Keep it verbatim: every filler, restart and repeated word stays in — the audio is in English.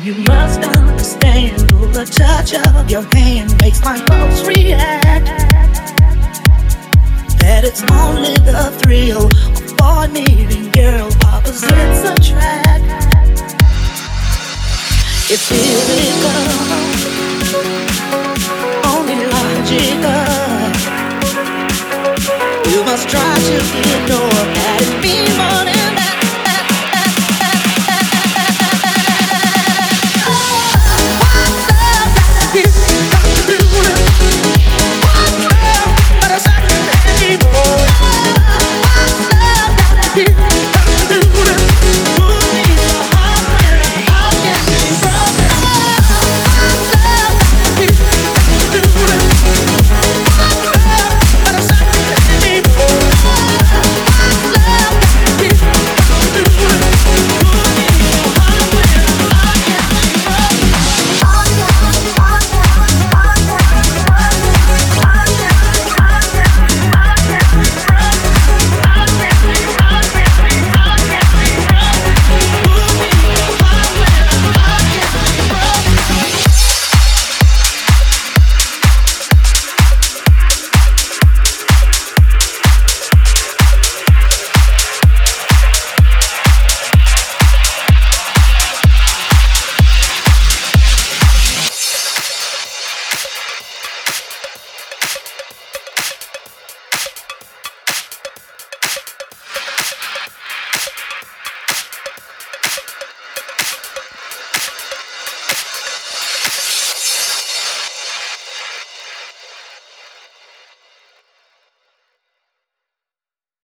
You must understand, oh, the touch of your hand makes my pulse react. That it's only the thrill of boy meeting girl, opposites attract. It's physical, only logical. You must try to ignore that